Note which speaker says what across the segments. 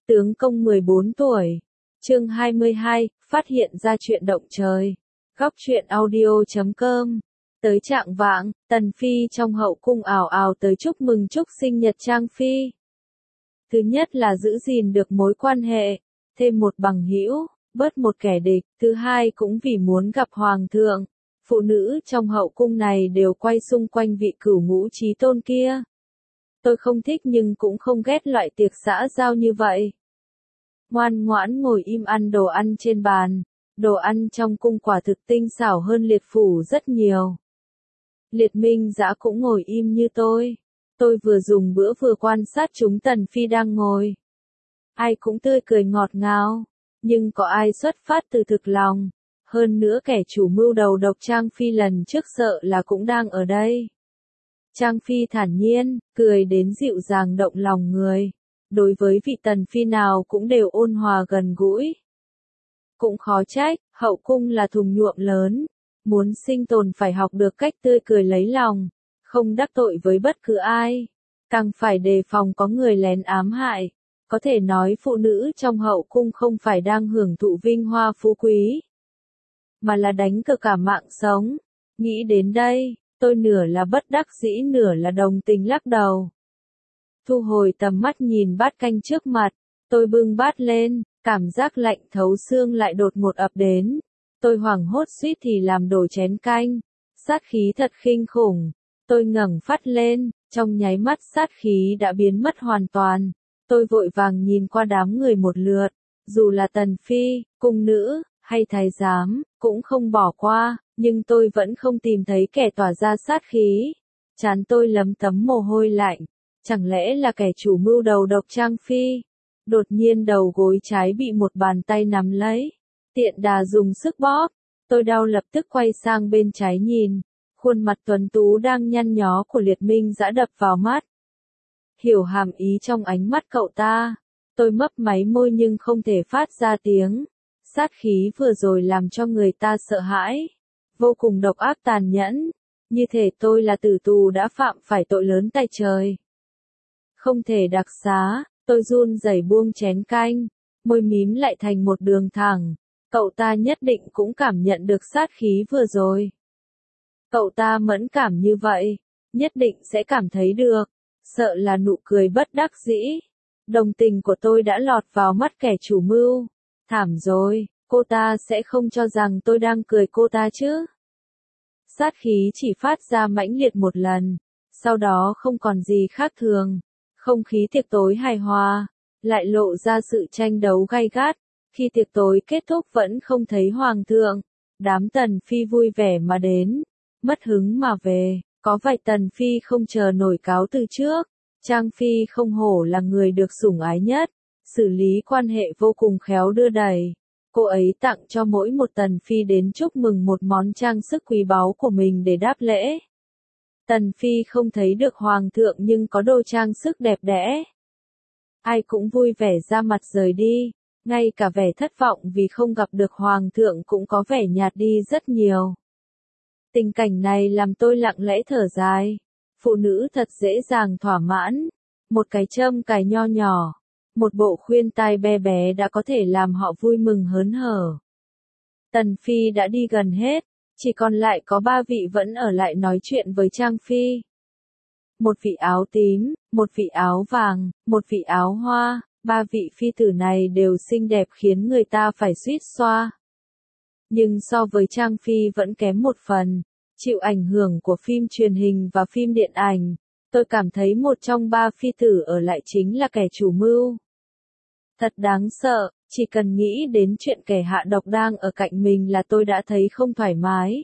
Speaker 1: Tướng công 14 tuổi. Chương 22, phát hiện ra chuyện động trời. Góc truyện audio.com. Tới trạng vạng, Tần Phi trong hậu cung ào ào tới chúc mừng chúc sinh nhật Trang Phi. Thứ nhất là giữ gìn được mối quan hệ, thêm một bằng hữu, bớt một kẻ địch. Thứ hai cũng vì muốn gặp hoàng thượng. Phụ nữ trong hậu cung này đều quay xung quanh vị cửu ngũ chí tôn kia. Tôi không thích nhưng cũng không ghét loại tiệc xã giao như vậy. Ngoan ngoãn ngồi im ăn đồ ăn trên bàn. Đồ ăn trong cung quả thực tinh xảo hơn Liệt Phủ rất nhiều. Liệt Minh Dã cũng ngồi im như tôi. Tôi vừa dùng bữa vừa quan sát chúng Tần Phi đang ngồi. Ai cũng tươi cười ngọt ngào, nhưng có ai xuất phát từ thực lòng. Hơn nữa kẻ chủ mưu đầu độc Trang Phi lần trước sợ là cũng đang ở đây. Trang Phi thản nhiên, cười đến dịu dàng động lòng người. Đối với vị Tần Phi nào cũng đều ôn hòa gần gũi. Cũng khó trách, hậu cung là thùng nhuộm lớn. Muốn sinh tồn phải học được cách tươi cười lấy lòng, không đắc tội với bất cứ ai. Càng phải đề phòng có người lén ám hại. Có thể nói phụ nữ trong hậu cung không phải đang hưởng thụ vinh hoa phú quý, mà là đánh cược cả mạng sống. Nghĩ đến đây, tôi nửa là bất đắc dĩ nửa là đồng tình lắc đầu. Thu hồi tầm mắt nhìn bát canh trước mặt, tôi bưng bát lên, cảm giác lạnh thấu xương lại đột ngột ập đến. Tôi hoảng hốt suýt thì làm đổ chén canh, sát khí thật kinh khủng. Tôi ngẩng phát lên, trong nháy mắt sát khí đã biến mất hoàn toàn. Tôi vội vàng nhìn qua đám người một lượt, dù là Tần Phi, cung nữ, hay thái giám, cũng không bỏ qua, nhưng tôi vẫn không tìm thấy kẻ tỏa ra sát khí. Trán tôi lấm tấm mồ hôi lạnh, chẳng lẽ là kẻ chủ mưu đầu độc Trang Phi? Đột nhiên đầu gối trái bị một bàn tay nắm lấy, tiện đà dùng sức bóp, tôi đau lập tức quay sang bên trái nhìn, khuôn mặt tuấn tú đang nhăn nhó của Liệt Minh Dã đập vào mắt. Hiểu hàm ý trong ánh mắt cậu ta, tôi mấp máy môi nhưng không thể phát ra tiếng. Sát khí vừa rồi làm cho người ta sợ hãi, vô cùng độc ác tàn nhẫn, như thể tôi là tử tù đã phạm phải tội lớn tại trời. Không thể đặc xá, tôi run rẩy buông chén canh, môi mím lại thành một đường thẳng, cậu ta nhất định cũng cảm nhận được sát khí vừa rồi. Cậu ta mẫn cảm như vậy, nhất định sẽ cảm thấy được, sợ là nụ cười bất đắc dĩ. Đồng tình của tôi đã lọt vào mắt kẻ chủ mưu. Thảm rồi, cô ta sẽ không cho rằng tôi đang cười cô ta chứ. Sát khí chỉ phát ra mãnh liệt một lần, sau đó không còn gì khác thường. Không khí tiệc tối hài hòa, lại lộ ra sự tranh đấu gay gắt. Khi tiệc tối kết thúc vẫn không thấy hoàng thượng, đám Tần Phi vui vẻ mà đến, mất hứng mà về. Có vài Tần Phi không chờ nổi cáo từ trước. Trang Phi không hổ là người được sủng ái nhất, xử lý quan hệ vô cùng khéo đưa đẩy. Cô ấy tặng cho mỗi một Tần Phi đến chúc mừng một món trang sức quý báu của mình để đáp lễ. Tần Phi không thấy được hoàng thượng nhưng có đồ trang sức đẹp đẽ. Ai cũng vui vẻ ra mặt rời đi, ngay cả vẻ thất vọng vì không gặp được hoàng thượng cũng có vẻ nhạt đi rất nhiều. Tình cảnh này làm tôi lặng lẽ thở dài. Phụ nữ thật dễ dàng thỏa mãn. Một cái châm cài nho nhỏ, một bộ khuyên tai bé bé đã có thể làm họ vui mừng hớn hở. Tần Phi đã đi gần hết, chỉ còn lại có 3 vị vẫn ở lại nói chuyện với Trang Phi. Một vị áo tím, một vị áo vàng, một vị áo hoa, 3 vị phi tử này đều xinh đẹp khiến người ta phải suýt xoa. Nhưng so với Trang Phi vẫn kém một phần. Chịu ảnh hưởng của phim truyền hình và phim điện ảnh, tôi cảm thấy một trong 3 phi tử ở lại chính là kẻ chủ mưu. Thật đáng sợ, chỉ cần nghĩ đến chuyện kẻ hạ độc đang ở cạnh mình là tôi đã thấy không thoải mái.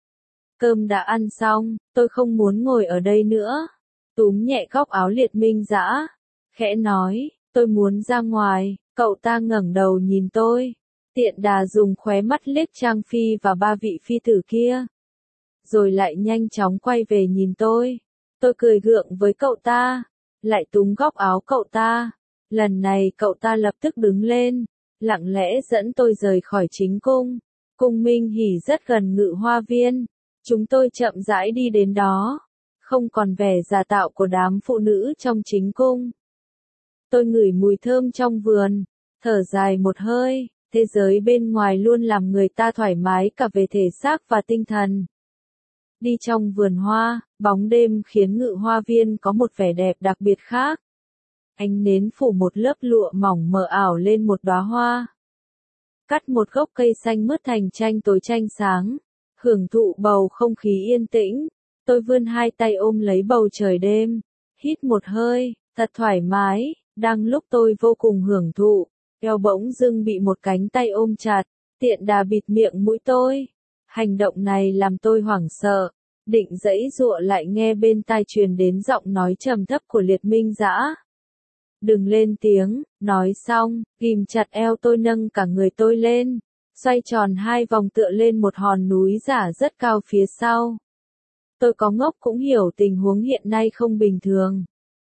Speaker 1: Cơm đã ăn xong, tôi không muốn ngồi ở đây nữa. Túm nhẹ góc áo Liệt Minh Dã, khẽ nói, tôi muốn ra ngoài. Cậu ta ngẩng đầu nhìn tôi, tiện đà dùng khóe mắt liếc Trang Phi và 3 vị phi tử kia. Rồi lại nhanh chóng quay về nhìn tôi. Tôi cười gượng với cậu ta, lại túm góc áo cậu ta. Lần này cậu ta lập tức đứng lên, lặng lẽ dẫn tôi rời khỏi chính cung. Cung Minh Hỉ rất gần Ngự Hoa Viên. Chúng tôi chậm rãi đi đến đó, không còn vẻ giả tạo của đám phụ nữ trong chính cung. Tôi ngửi mùi thơm trong vườn, thở dài một hơi, thế giới bên ngoài luôn làm người ta thoải mái cả về thể xác và tinh thần. Đi trong vườn hoa, bóng đêm khiến ngự hoa viên có một vẻ đẹp đặc biệt khác. Ánh nến phủ một lớp lụa mỏng mờ ảo lên một đóa hoa. Cắt một gốc cây xanh mướt thành tranh tối tranh sáng, hưởng thụ bầu không khí yên tĩnh. Tôi vươn hai tay ôm lấy bầu trời đêm, hít một hơi, thật thoải mái. Đang lúc tôi vô cùng hưởng thụ, eo bỗng dưng bị một cánh tay ôm chặt, tiện đà bịt miệng mũi tôi. Hành động này làm tôi hoảng sợ, định giãy giụa lại nghe bên tai truyền đến giọng nói trầm thấp của Liệt Minh Dã. Đừng lên tiếng, nói xong, ghim chặt eo tôi nâng cả người tôi lên, xoay tròn hai vòng tựa lên một hòn núi giả rất cao phía sau. Tôi có ngốc cũng hiểu tình huống hiện nay không bình thường.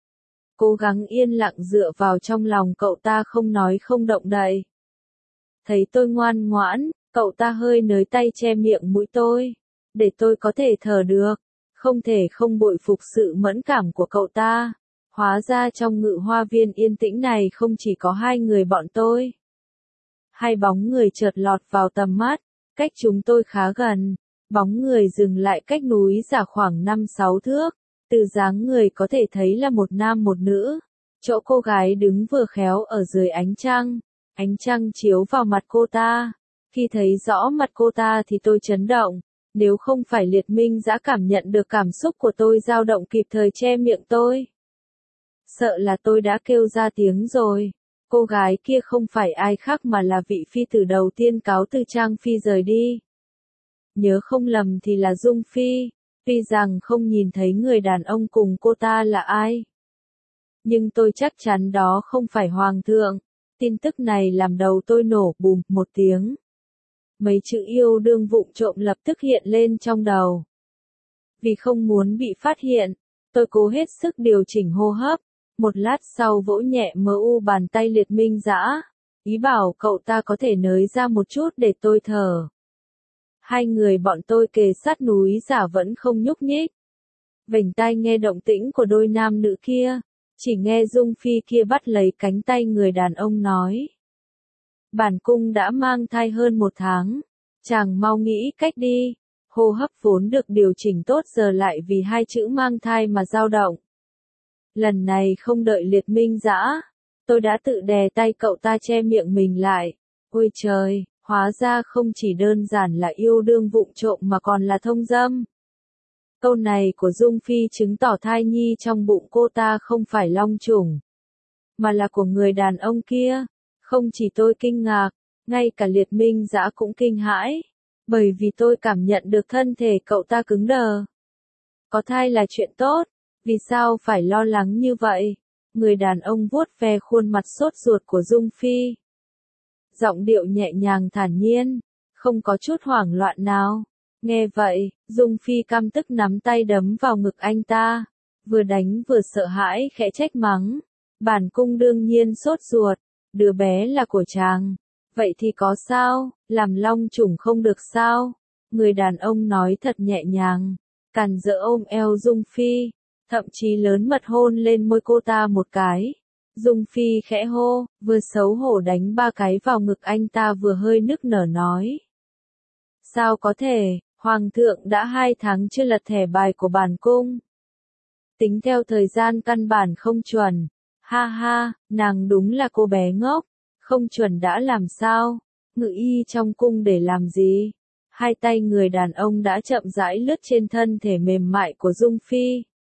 Speaker 1: Cố gắng yên lặng dựa vào trong lòng cậu ta không nói không động đậy. Thấy tôi ngoan ngoãn, cậu ta hơi nới tay che miệng mũi tôi, để tôi có thể thở được. Không thể không bội phục sự mẫn cảm của cậu ta. Hóa ra trong ngự hoa viên yên tĩnh này không chỉ có hai người bọn tôi. Hai bóng người chợt lọt vào tầm mắt, cách chúng tôi khá gần. Bóng người dừng lại cách núi giả khoảng 5-6 thước. Từ dáng người có thể thấy là một nam một nữ. Chỗ cô gái đứng vừa khéo ở dưới ánh trăng chiếu vào mặt cô ta. Khi thấy rõ mặt cô ta thì tôi chấn động, nếu không phải Liệt Minh Dã cảm nhận được cảm xúc của tôi dao động kịp thời che miệng tôi. Sợ là tôi đã kêu ra tiếng rồi. Cô gái kia không phải ai khác mà là vị phi tử đầu tiên cáo từ Trang Phi rời đi. Nhớ không lầm thì là Dung Phi. Tuy rằng không nhìn thấy người đàn ông cùng cô ta là ai, nhưng tôi chắc chắn đó không phải Hoàng thượng. Tin tức này làm đầu tôi nổ bùm một tiếng. Mấy chữ yêu đương vụng trộm lập tức hiện lên trong đầu. Vì không muốn bị phát hiện, tôi cố hết sức điều chỉnh hô hấp. Một lát sau vỗ nhẹ bàn tay Liệt Minh Dã, ý bảo cậu ta có thể nới ra một chút để tôi thở. Hai người bọn tôi kề sát núi giả vẫn không nhúc nhích. Vểnh tai nghe động tĩnh của đôi nam nữ kia, chỉ nghe Dung Phi kia bắt lấy cánh tay người đàn ông nói. Bản cung đã mang thai hơn 1 tháng, chàng mau nghĩ cách đi. Hô hấp vốn được điều chỉnh tốt giờ lại vì hai chữ mang thai mà dao động. Lần này không đợi Liệt Minh Dã, tôi đã tự đè tay cậu ta che miệng mình lại. Ôi trời, hóa ra không chỉ đơn giản là yêu đương vụng trộm mà còn là thông dâm. Câu này của Dung Phi chứng tỏ thai nhi trong bụng cô ta không phải long trùng, mà là của người đàn ông kia. Không chỉ tôi kinh ngạc, ngay cả Liệt Minh Dã cũng kinh hãi, bởi vì tôi cảm nhận được thân thể cậu ta cứng đờ. Có thai là chuyện tốt, vì sao phải lo lắng như vậy? Người đàn ông vuốt ve khuôn mặt sốt ruột của Dung Phi. Giọng điệu nhẹ nhàng thản nhiên, không có chút hoảng loạn nào. Nghe vậy, Dung Phi căm tức nắm tay đấm vào ngực anh ta, vừa đánh vừa sợ hãi khẽ trách mắng. Bản cung đương nhiên sốt ruột, đứa bé là của chàng. Vậy thì có sao, làm long trùng không được sao? Người đàn ông nói thật nhẹ nhàng, càn rỡ ôm eo Dung Phi, thậm chí lớn mật hôn lên môi cô ta một cái. Dung Phi khẽ hô, vừa xấu hổ đánh 3 cái vào ngực anh ta vừa hơi nức nở nói. Sao có thể, Hoàng thượng đã 2 tháng chưa lật thẻ bài của bản cung. Tính theo thời gian căn bản không chuẩn. Ha ha, nàng đúng là cô bé ngốc. Không chuẩn đã làm sao? Ngự y trong cung để làm gì? Hai tay người đàn ông đã chậm rãi lướt trên thân thể mềm mại của Dung Phi.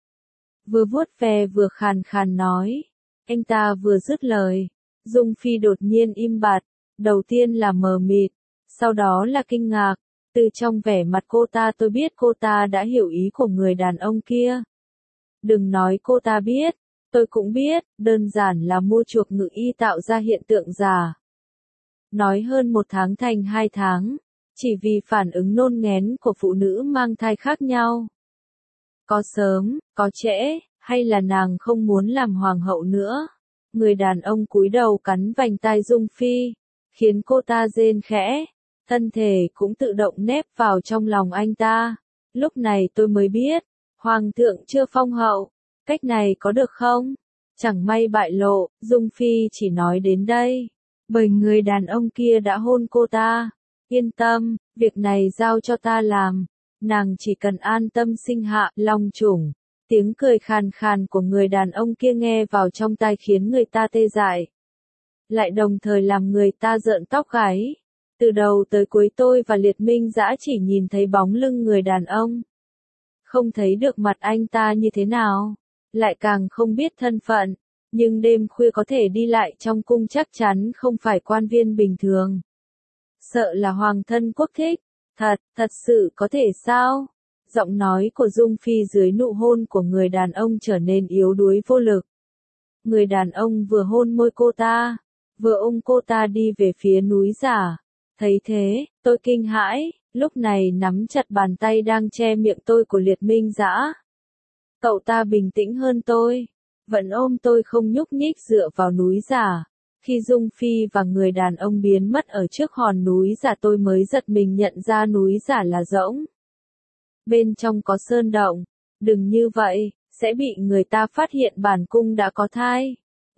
Speaker 1: Vừa vuốt ve vừa khàn khàn nói. Anh ta vừa dứt lời, Dung Phi đột nhiên im bặt, đầu tiên là mờ mịt, sau đó là kinh ngạc. Từ trong vẻ mặt cô ta tôi biết cô ta đã hiểu ý của người đàn ông kia. Đừng nói cô ta biết, tôi cũng biết, đơn giản là mua chuộc ngự y tạo ra hiện tượng giả. Nói hơn 1 tháng thành 2 tháng, chỉ vì phản ứng nôn nghén của phụ nữ mang thai khác nhau. Có sớm, có trễ, hay là nàng không muốn làm hoàng hậu nữa? Người đàn ông cúi đầu cắn vành tai Dung Phi, khiến cô ta rên khẽ, thân thể cũng tự động nép vào trong lòng anh ta. Lúc này tôi mới biết, hoàng thượng chưa phong hậu, cách này có được không? Chẳng may bại lộ, Dung Phi chỉ nói đến đây. Bởi người đàn ông kia đã hôn cô ta. Yên tâm, việc này giao cho ta làm. Nàng chỉ cần an tâm sinh hạ, long chủng. Tiếng cười khàn khàn của người đàn ông kia nghe vào trong tai khiến người ta tê dại. Lại đồng thời làm người ta rợn tóc gáy. Từ đầu tới cuối tôi và Liệt Minh Dã chỉ nhìn thấy bóng lưng người đàn ông. Không thấy được mặt anh ta như thế nào. Lại càng không biết thân phận. Nhưng đêm khuya có thể đi lại trong cung chắc chắn không phải quan viên bình thường. Sợ là hoàng thân quốc thích. Thật sự có thể sao? Giọng nói của Dung Phi dưới nụ hôn của người đàn ông trở nên yếu đuối vô lực. Người đàn ông vừa hôn môi cô ta, vừa ôm cô ta đi về phía núi giả. Thấy thế, tôi kinh hãi, lúc này nắm chặt bàn tay đang che miệng tôi của Liệt Minh Dã. Cậu ta bình tĩnh hơn tôi, vẫn ôm tôi không nhúc nhích dựa vào núi giả. Khi Dung Phi và người đàn ông biến mất ở trước hòn núi giả tôi mới giật mình nhận ra núi giả là rỗng. Bên trong có sơn động, đừng như vậy, sẽ bị người ta phát hiện bản cung đã có thai.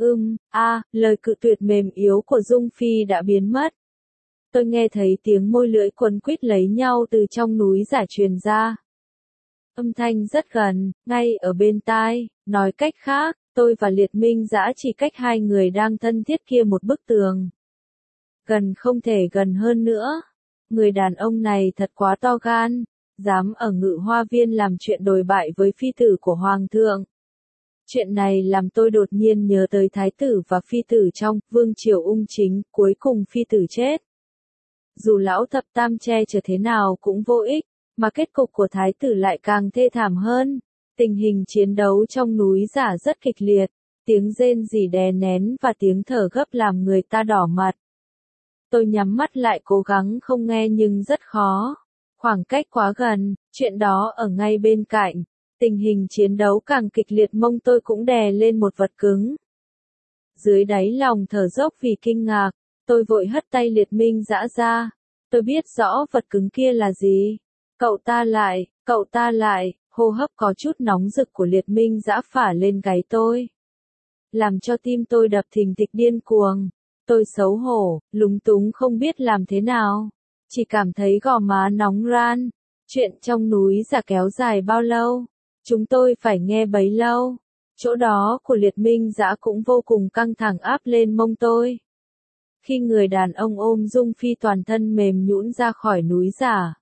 Speaker 1: Lời cự tuyệt mềm yếu của Dung Phi đã biến mất. Tôi nghe thấy tiếng môi lưỡi quấn quýt lấy nhau từ trong núi giả truyền ra. Âm thanh rất gần, ngay ở bên tai, nói cách khác, tôi và Liệt Minh Dã chỉ cách hai người đang thân thiết kia một bức tường. Gần không thể gần hơn nữa. Người đàn ông này thật quá to gan, dám ở Ngự Hoa Viên làm chuyện đồi bại với phi tử của Hoàng thượng. Chuyện này làm tôi đột nhiên nhớ tới thái tử và phi tử trong Vương Triều Ung Chính, cuối cùng phi tử chết. Dù lão thập tam che chở thế nào cũng vô ích, mà kết cục của thái tử lại càng thê thảm hơn. Tình hình chiến đấu trong núi giả rất kịch liệt, tiếng rên rỉ đè nén và tiếng thở gấp làm người ta đỏ mặt. Tôi nhắm mắt lại cố gắng không nghe nhưng rất khó. Khoảng cách quá gần, chuyện đó ở ngay bên cạnh. Tình hình chiến đấu càng kịch liệt mông tôi cũng đè lên một vật cứng. Dưới đáy lòng thở dốc vì kinh ngạc, tôi vội hất tay Liệt Minh Dã ra. Tôi biết rõ vật cứng kia là gì. Cậu ta lại, hô hấp có chút nóng rực của Liệt Minh Dã phả lên gáy tôi. Làm cho tim tôi đập thình thịch điên cuồng. Tôi xấu hổ, lúng túng không biết làm thế nào. Chỉ cảm thấy gò má nóng ran. Chuyện trong núi giả kéo dài bao lâu? Chúng tôi phải nghe bấy lâu. Chỗ đó của Liệt Minh Dã cũng vô cùng căng thẳng áp lên mông tôi. Khi người đàn ông ôm Dung Phi toàn thân mềm nhũn ra khỏi núi giả.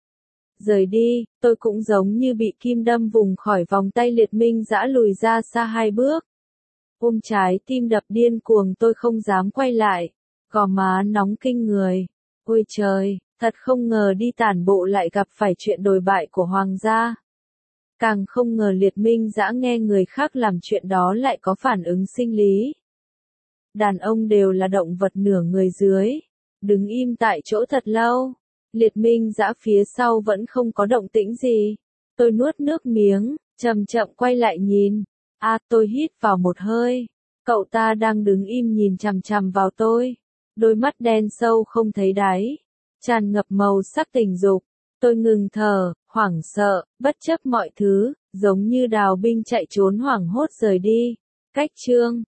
Speaker 1: Rời đi, tôi cũng giống như bị kim đâm vùng khỏi vòng tay Liệt Minh Dã lùi ra xa 2 bước. Ôm trái tim đập điên cuồng tôi không dám quay lại. Gò má nóng kinh người. Ôi trời, thật không ngờ đi tản bộ lại gặp phải chuyện đồi bại của hoàng gia. Càng không ngờ Liệt Minh Dã nghe người khác làm chuyện đó lại có phản ứng sinh lý. Đàn ông đều là động vật nửa người dưới. Đứng im tại chỗ thật lâu. Liệt Minh Dã phía sau vẫn không có động tĩnh gì. Tôi nuốt nước miếng, chậm chậm quay lại nhìn. Tôi hít vào một hơi. Cậu ta đang đứng im nhìn chằm chằm vào tôi. Đôi mắt đen sâu không thấy đáy. Tràn ngập màu sắc tình dục. Tôi ngừng thở, hoảng sợ, bất chấp mọi thứ, giống như đào binh chạy trốn hoảng hốt rời đi. Cách chương